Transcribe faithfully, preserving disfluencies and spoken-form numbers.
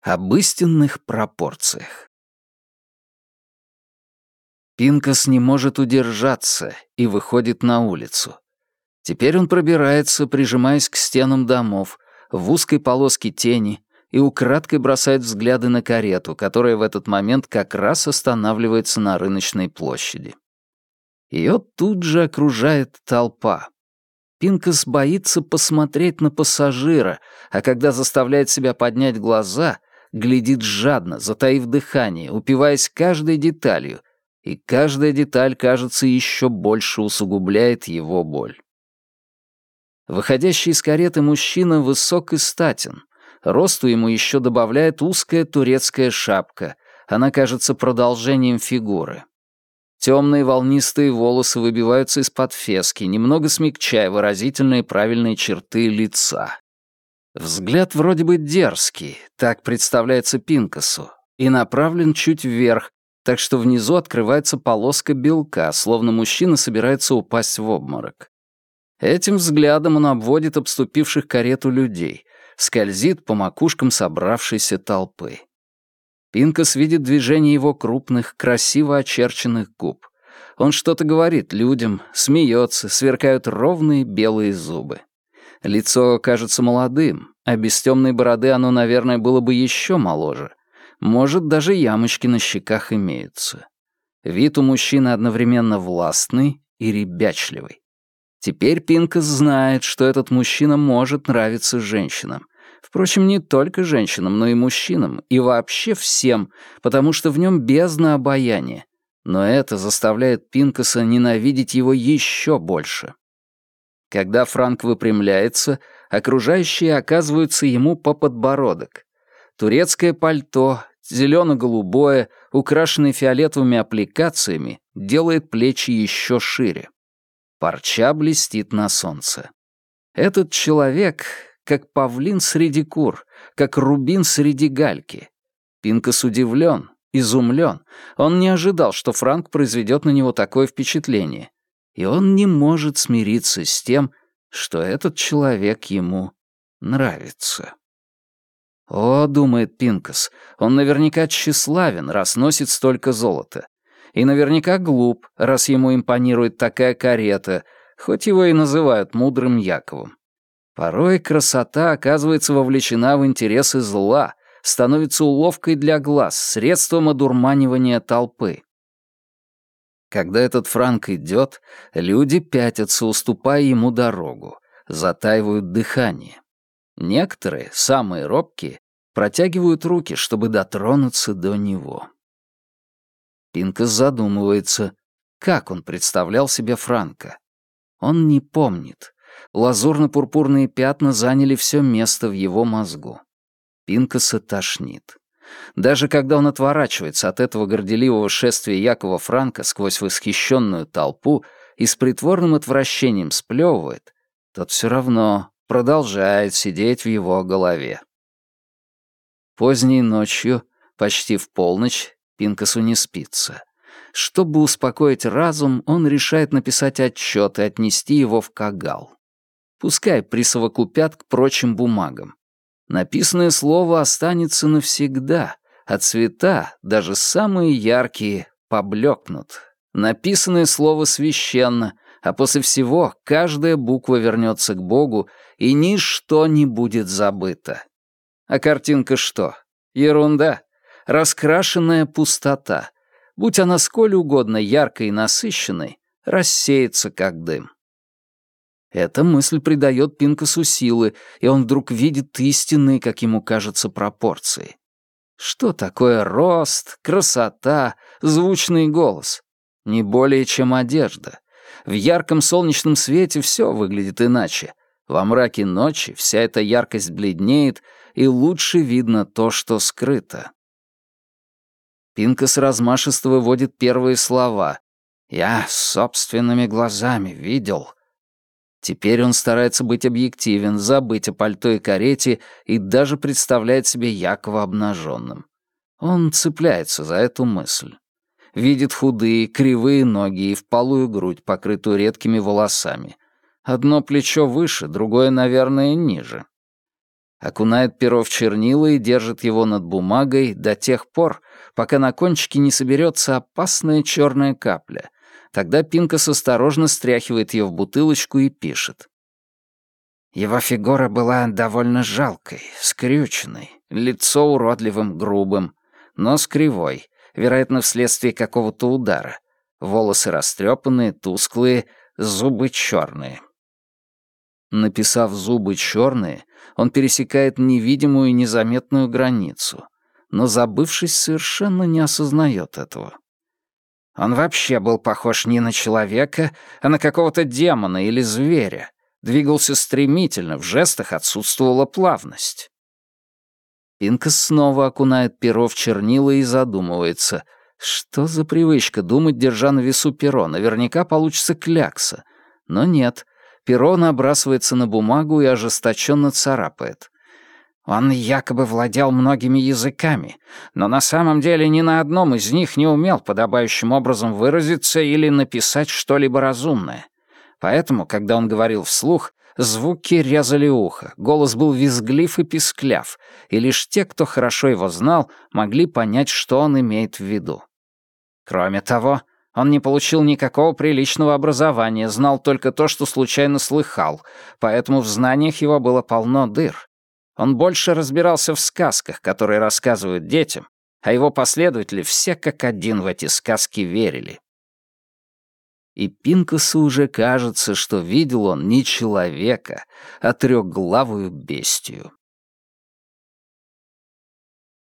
Об истинных пропорциях. Пинкас не может удержаться и выходит на улицу. Теперь он пробирается, прижимаясь к стенам домов, в узкой полоске тени, и украдкой бросает взгляды на карету, которая в этот момент как раз останавливается на рыночной площади. Ее тут же окружает толпа. Пинкас боится посмотреть на пассажира, а когда заставляет себя поднять глаза, глядит жадно, затаив дыхание, упиваясь каждой деталью, и каждая деталь, кажется, еще больше усугубляет его боль. Выходящий из кареты мужчина высок и статен. Росту ему еще добавляет узкая турецкая шапка. Она кажется продолжением фигуры. Темные волнистые волосы выбиваются из-под фески, немного смягчая выразительные правильные черты лица. Взгляд вроде бы дерзкий, так представляется Пинкасу, и направлен чуть вверх, так что внизу открывается полоска белка, словно мужчина собирается упасть в обморок. Этим взглядом он обводит обступивших карету людей, скользит по макушкам собравшейся толпы. Пинкас видит движение его крупных, красиво очерченных губ. Он что-то говорит людям, смеется, сверкают ровные белые зубы. Лицо кажется молодым, а без темной бороды оно, наверное, было бы еще моложе. Может, даже ямочки на щеках имеются. Вид у мужчины одновременно властный и ребячливый. Теперь Пинкас знает, что этот мужчина может нравиться женщинам. Впрочем, не только женщинам, но и мужчинам, и вообще всем, потому что в нем бездна обаяния. Но это заставляет Пинкаса ненавидеть его еще больше. Когда Франк выпрямляется, окружающие оказываются ему по подбородок. Турецкое пальто, зелено-голубое, украшенное фиолетовыми аппликациями, делает плечи еще шире. Парча блестит на солнце. Этот человек как павлин среди кур, как рубин среди гальки. Пинкас удивлен, изумлен. Он не ожидал, что Франк произведет на него такое впечатление. И он не может смириться с тем, что этот человек ему нравится. «О, — думает Пинкас, — он наверняка тщеславен, раз носит столько золота. И наверняка глуп, раз ему импонирует такая карета, хоть его и называют мудрым Яковом. Порой красота оказывается вовлечена в интересы зла, становится уловкой для глаз, средством одурманивания толпы. Когда этот Франк идет, люди пятятся, уступая ему дорогу, затаивают дыхание. Некоторые, самые робкие, протягивают руки, чтобы дотронуться до него. Пинкас задумывается, как он представлял себе Франка. Он не помнит. Лазурно-пурпурные пятна заняли все место в его мозгу. Пинкаса тошнит. Даже когда он отворачивается от этого горделивого шествия Якова Франка сквозь восхищенную толпу и с притворным отвращением сплевывает, тот все равно продолжает сидеть в его голове. Поздней ночью, почти в полночь, Пинкасу не спится. Чтобы успокоить разум, он решает написать отчет и отнести его в Кагал. Пускай присовокупят к прочим бумагам. Написанное слово останется навсегда, а цвета, даже самые яркие, поблекнут. Написанное слово священно, а после всего каждая буква вернется к Богу, и ничто не будет забыто. А картинка что? Ерунда. Раскрашенная пустота. Будь она сколь угодно яркой и насыщенной, рассеется как дым. Эта мысль придает Пинкасу силы, и он вдруг видит истинные, как ему кажется, пропорции. Что такое рост, красота, звучный голос? Не более чем одежда. В ярком солнечном свете все выглядит иначе. Во мраке ночи вся эта яркость бледнеет, и лучше видно то, что скрыто. Пинкас размашисто выводит первые слова. «Я собственными глазами видел». Теперь он старается быть объективен, забыть о пальто и карете и даже представляет себе Якова обнаженным. Он цепляется за эту мысль. Видит худые, кривые ноги и впалую грудь, покрытую редкими волосами. Одно плечо выше, другое, наверное, ниже. Окунает перо в чернила и держит его над бумагой до тех пор, пока на кончике не соберется опасная черная капля. Тогда Пинкас осторожно стряхивает ее в бутылочку и пишет. Его фигура была довольно жалкой, скрюченной, лицо уродливым, грубым, нос кривой, вероятно, вследствие какого-то удара, волосы растрепанные, тусклые, зубы черные. Написав «зубы черные», он пересекает невидимую и незаметную границу, но, забывшись, совершенно не осознает этого. Он вообще был похож не на человека, а на какого-то демона или зверя. Двигался стремительно, в жестах отсутствовала плавность. Пинкас снова окунает перо в чернила и задумывается. Что за привычка думать, держа на весу перо? Наверняка получится клякса. Но нет. Перо набрасывается на бумагу и ожесточенно царапает. Он якобы владел многими языками, но на самом деле ни на одном из них не умел подобающим образом выразиться или написать что-либо разумное. Поэтому, когда он говорил вслух, звуки резали ухо, голос был визглив и пискляв, и лишь те, кто хорошо его знал, могли понять, что он имеет в виду. Кроме того, он не получил никакого приличного образования, знал только то, что случайно слыхал, поэтому в знаниях его было полно дыр. Он больше разбирался в сказках, которые рассказывают детям, а его последователи все как один в эти сказки верили. И Пинкасу уже кажется, что видел он не человека, а трехглавую бестию.